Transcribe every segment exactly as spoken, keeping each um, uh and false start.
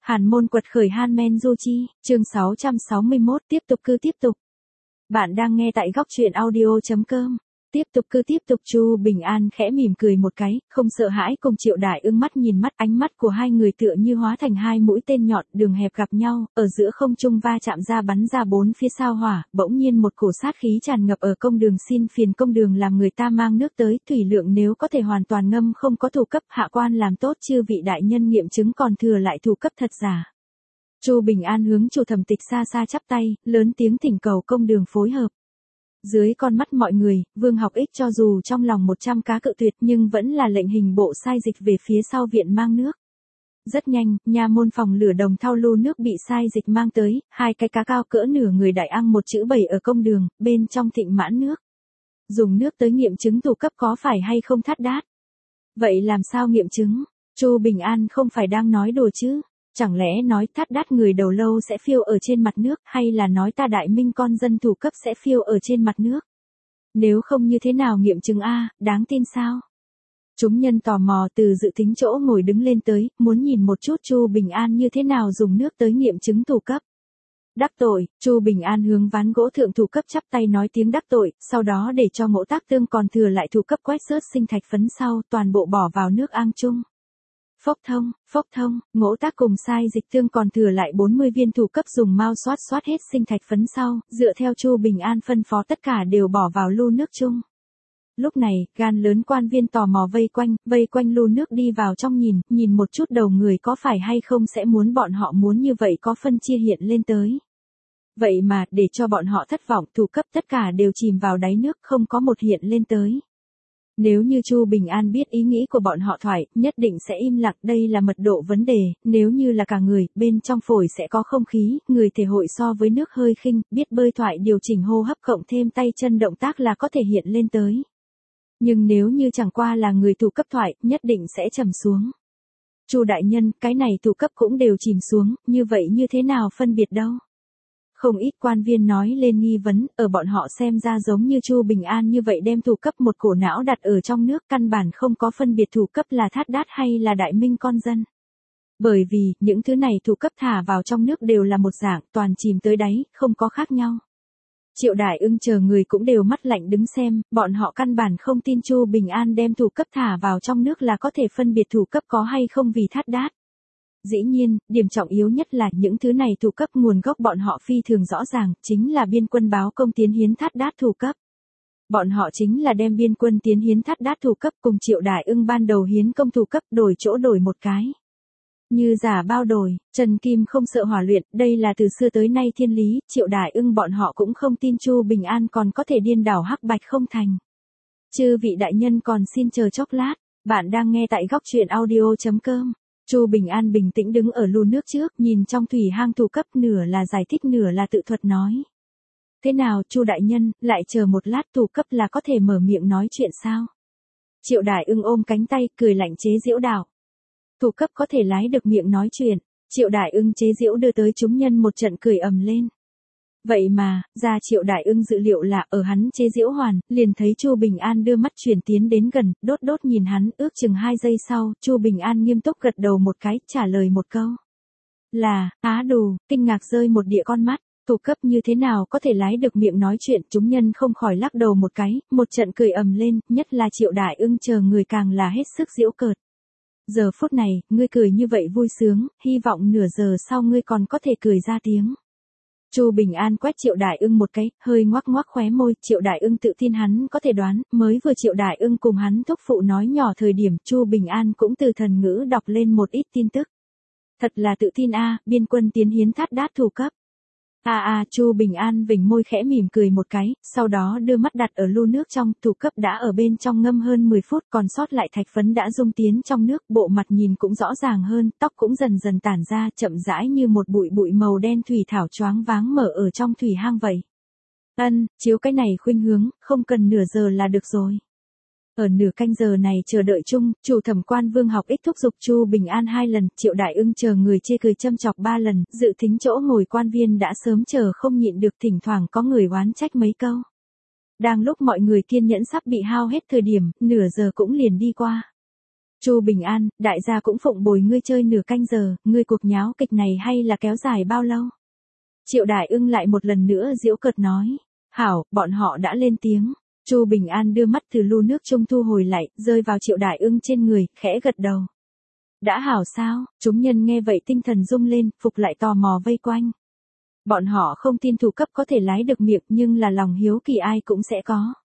Hàn môn quật khởi Han Du Chi, chương sáu trăm sáu mươi mốt tiếp tục cư tiếp tục. Bạn đang nghe tại góc truyện audio.com. Tiếp tục cư tiếp tục Chu Bình An khẽ mỉm cười một cái, không sợ hãi cùng Triệu Đại Ưng mắt nhìn mắt, ánh mắt của hai người tựa như hóa thành hai mũi tên nhọn, đường hẹp gặp nhau, ở giữa không trung va chạm ra bắn ra bốn phía sao hỏa, bỗng nhiên một cổ sát khí tràn ngập ở công đường, xin phiền công đường làm người ta mang nước tới, thủy lượng nếu có thể hoàn toàn ngâm không có thủ cấp, hạ quan làm tốt chư vị đại nhân nghiệm chứng còn thừa lại thủ cấp thật giả. Chu Bình An hướng chủ thẩm tịch xa xa chắp tay, lớn tiếng thỉnh cầu công đường phối hợp. Dưới con mắt mọi người, Vương Học Ích cho dù trong lòng một trăm cá cự tuyệt nhưng vẫn là lệnh hình bộ sai dịch về phía sau viện mang nước. Rất nhanh, nha môn phòng lửa đồng thau lu nước bị sai dịch mang tới, hai cái cá cao cỡ nửa người đại ăn một chữ bảy ở công đường, bên trong thịnh mãn nước. Dùng nước tới nghiệm chứng thủ cấp có phải hay không thắt đát. Vậy làm sao nghiệm chứng? Chu Bình An không phải đang nói đùa chứ? Chẳng lẽ nói thắt đát người đầu lâu sẽ phiêu ở trên mặt nước, hay là nói ta Đại Minh con dân thủ cấp sẽ phiêu ở trên mặt nước? Nếu không như thế nào nghiệm chứng a, đáng tin sao? Chúng nhân tò mò từ dự tính chỗ ngồi đứng lên tới, muốn nhìn một chút Chu Bình An như thế nào dùng nước tới nghiệm chứng thủ cấp. Đắc tội, Chu Bình An hướng ván gỗ thượng thủ cấp chắp tay nói tiếng đắc tội, sau đó để cho Ngỗ Tác Tương còn thừa lại thủ cấp quét sớt sinh thạch phấn sau, toàn bộ bỏ vào nước ang chung. Phốc thông, phốc thông, Ngỗ Tác cùng sai dịch tương còn thừa lại bốn mươi viên thủ cấp dùng mau xoát xoát hết sinh thạch phấn sau, dựa theo Chu Bình An phân phó tất cả đều bỏ vào lu nước chung. Lúc này, gan lớn quan viên tò mò vây quanh, vây quanh lu nước đi vào trong nhìn, nhìn một chút đầu người có phải hay không sẽ muốn bọn họ muốn như vậy có phân chia hiện lên tới. Vậy mà, để cho bọn họ thất vọng, thủ cấp tất cả đều chìm vào đáy nước, không có một hiện lên tới. Nếu như Chu Bình An biết ý nghĩ của bọn họ thoại, nhất định sẽ im lặng, đây là mật độ vấn đề, nếu như là cả người, bên trong phổi sẽ có không khí, người thể hội so với nước hơi khinh, biết bơi thoại điều chỉnh hô hấp cộng thêm tay chân động tác là có thể hiện lên tới. Nhưng nếu như chẳng qua là người thủ cấp thoại, nhất định sẽ trầm xuống. Chu đại nhân, cái này thủ cấp cũng đều chìm xuống, như vậy như thế nào phân biệt đâu? Không ít quan viên nói lên nghi vấn, ở bọn họ xem ra giống như Chu Bình An như vậy đem thủ cấp một cổ não đặt ở trong nước, căn bản không có phân biệt thủ cấp là thát đát hay là Đại Minh con dân. Bởi vì, những thứ này thủ cấp thả vào trong nước đều là một dạng, toàn chìm tới đáy, không có khác nhau. Triệu Đại Ưng chờ người cũng đều mắt lạnh đứng xem, bọn họ căn bản không tin Chu Bình An đem thủ cấp thả vào trong nước là có thể phân biệt thủ cấp có hay không vì thát đát. Dĩ nhiên, điểm trọng yếu nhất là những thứ này thủ cấp nguồn gốc bọn họ phi thường rõ ràng, chính là biên quân báo công tiến hiến thát đát thủ cấp. Bọn họ chính là đem biên quân tiến hiến thát đát thủ cấp cùng Triệu Đại Ưng ban đầu hiến công thủ cấp đổi chỗ đổi một cái. Như giả bao đổi, Trần Kim không sợ hỏa luyện, đây là từ xưa tới nay thiên lý, Triệu Đại Ưng bọn họ cũng không tin Chu Bình An còn có thể điên đảo hắc bạch không thành. Chư vị đại nhân còn xin chờ chốc lát, bạn đang nghe tại góc truyện audio.com. Chu Bình An bình tĩnh đứng ở lu nước trước, nhìn trong thủy hang thủ cấp, nửa là giải thích nửa là tự thuật nói. Thế nào, Chu đại nhân, lại chờ một lát thủ cấp là có thể mở miệng nói chuyện sao? Triệu Đại Ưng ôm cánh tay, cười lạnh chế giễu đạo. Thủ cấp có thể lái được miệng nói chuyện, Triệu Đại Ưng chế giễu đưa tới chúng nhân một trận cười ầm lên. Vậy mà, ra Triệu Đại Ưng dự liệu là ở hắn chế giễu hoàn, liền thấy Chu Bình An đưa mắt chuyển tiến đến gần, đốt đốt nhìn hắn, ước chừng hai giây sau, Chu Bình An nghiêm túc gật đầu một cái, trả lời một câu. Là, á đù, kinh ngạc rơi một địa con mắt, thủ cấp như thế nào có thể lái được miệng nói chuyện, chúng nhân không khỏi lắc đầu một cái, một trận cười ầm lên, nhất là Triệu Đại Ưng chờ người càng là hết sức giễu cợt. Giờ phút này, ngươi cười như vậy vui sướng, hy vọng nửa giờ sau ngươi còn có thể cười ra tiếng. Chu Bình An quét Triệu Đại Ưng một cái, hơi ngoác ngoác khóe môi, Triệu Đại Ưng tự tin hắn có thể đoán, mới vừa Triệu Đại Ưng cùng hắn thúc phụ nói nhỏ thời điểm, Chu Bình An cũng từ thần ngữ đọc lên một ít tin tức. Thật là tự tin a, biên quân tiến hiến thát đát thủ cấp. A a, Chu Bình An vểnh môi khẽ mỉm cười một cái, sau đó đưa mắt đặt ở lu nước trong, thủ cấp đã ở bên trong ngâm hơn mười phút, còn sót lại thạch phấn đã dung tiến trong nước, bộ mặt nhìn cũng rõ ràng hơn, tóc cũng dần dần tản ra, chậm rãi như một bụi bụi màu đen thủy thảo choáng váng mở ở trong thủy hang vậy. Ân, chiếu cái này khuynh hướng, không cần nửa giờ là được rồi. Ở nửa canh giờ này chờ đợi chung, chủ thẩm quan Vương Học Ích thúc giục Chu Bình An hai lần, Triệu Đại Ưng chờ người chê cười châm chọc ba lần, dự thính chỗ ngồi quan viên đã sớm chờ không nhịn được, thỉnh thoảng có người oán trách mấy câu. Đang lúc mọi người kiên nhẫn sắp bị hao hết thời điểm, nửa giờ cũng liền đi qua. Chu Bình An, đại gia cũng phụng bồi ngươi chơi nửa canh giờ, ngươi cuộc nháo kịch này hay là kéo dài bao lâu? Triệu Đại Ưng lại một lần nữa giễu cợt nói. Hảo, bọn họ đã lên tiếng. Chu Bình An đưa mắt từ lu nước trung thu hồi lại, rơi vào Triệu Đại Ưng trên người, khẽ gật đầu. Đã hảo sao? Chúng nhân nghe vậy tinh thần rung lên, phục lại tò mò vây quanh. Bọn họ không tin thủ cấp có thể lái được miệng, nhưng là lòng hiếu kỳ ai cũng sẽ có.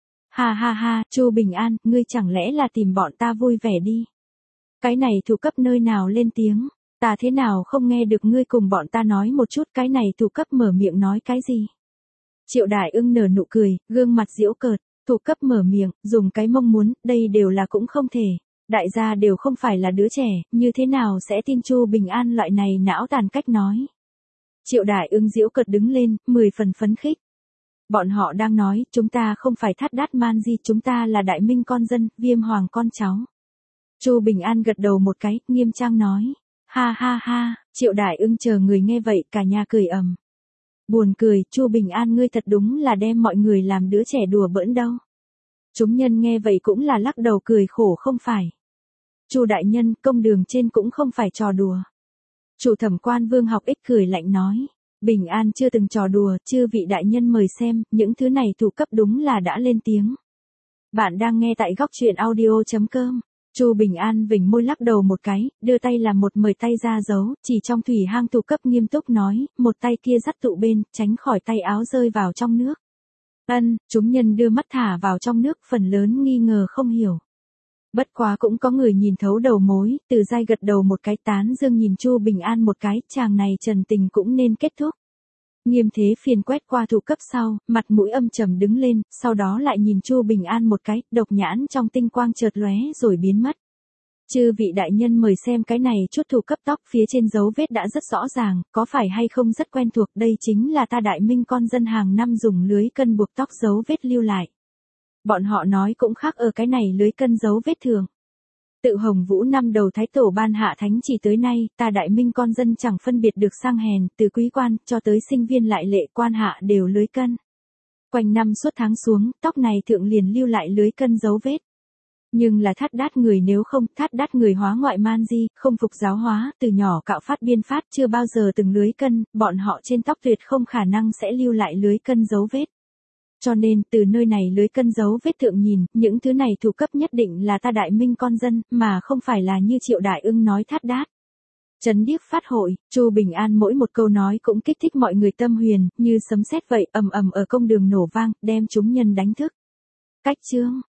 Ha ha ha, Chu Bình An, ngươi chẳng lẽ là tìm bọn ta vui vẻ đi. Cái này thủ cấp nơi nào lên tiếng, ta thế nào không nghe được ngươi cùng bọn ta nói một chút, cái này thủ cấp mở miệng nói cái gì. Triệu Đại Ưng nở nụ cười, gương mặt giễu cợt, thủ cấp mở miệng, dùng cái mông muốn, đây đều là cũng không thể. Đại gia đều không phải là đứa trẻ, như thế nào sẽ tin Chu Bình An loại này não tàn cách nói. Triệu Đại Ưng giễu cợt đứng lên, mười phần phấn khích. Bọn họ đang nói, chúng ta không phải Thát Đát Man Di, chúng ta là Đại Minh con dân, Viêm Hoàng con cháu. Chu Bình An gật đầu một cái, nghiêm trang nói. Ha ha ha, Triệu Đại Ưng chờ người nghe vậy, cả nhà cười ầm. Buồn cười, Chu Bình An ngươi thật đúng là đem mọi người làm đứa trẻ đùa bỡn đâu. Chúng nhân nghe vậy cũng là lắc đầu cười khổ không phải. Chu đại nhân, công đường trên cũng không phải trò đùa. Chủ thẩm quan Vương Học Ích cười lạnh nói. Bình An chưa từng trò đùa, chư vị đại nhân mời xem, những thứ này thủ cấp đúng là đã lên tiếng. Bạn đang nghe tại góc truyện audio chấm com. Chu Bình An vểnh môi lắc đầu một cái, đưa tay làm một mời tay ra giấu, chỉ trong thủy hang thủ cấp nghiêm túc nói, một tay kia dắt tụ bên, tránh khỏi tay áo rơi vào trong nước. Ân, chúng nhân đưa mắt thả vào trong nước, phần lớn nghi ngờ không hiểu. Bất quá cũng có người nhìn thấu đầu mối, Từ Giai gật đầu một cái, tán dương nhìn Chu Bình An một cái, chàng này trần tình cũng nên kết thúc. Nghiêm Thế Phiền quét qua thủ cấp sau, mặt mũi âm trầm đứng lên, sau đó lại nhìn Chu Bình An một cái, độc nhãn trong tinh quang chợt lóe rồi biến mất. Chư vị đại nhân mời xem cái này chút thủ cấp tóc phía trên dấu vết đã rất rõ ràng, có phải hay không rất quen thuộc, đây chính là ta Đại Minh con dân hàng năm dùng lưới cân buộc tóc dấu vết lưu lại. Bọn họ nói cũng khác ở cái này lưới cân dấu vết thường. Tự Hồng Vũ năm đầu Thái Tổ ban hạ thánh chỉ tới nay, ta Đại Minh con dân chẳng phân biệt được sang hèn, từ quý quan, cho tới sinh viên lại lệ quan hạ đều lưới cân. Quanh năm suốt tháng xuống, tóc này thượng liền lưu lại lưới cân dấu vết. Nhưng là Thát Đát người nếu không, Thát Đát người hóa ngoại man di, không phục giáo hóa, từ nhỏ cạo phát biên phát chưa bao giờ từng lưới cân, bọn họ trên tóc tuyệt không khả năng sẽ lưu lại lưới cân dấu vết. Cho nên, từ nơi này lưới cân dấu vết thượng nhìn, những thứ này thủ cấp nhất định là ta Đại Minh con dân, mà không phải là như Triệu Đại Ưng nói Thát Đát. Trấn điếc phát hội, Chu Bình An mỗi một câu nói cũng kích thích mọi người tâm huyền, như sấm sét vậy, ầm ầm ở công đường nổ vang, đem chúng nhân đánh thức. Cách chương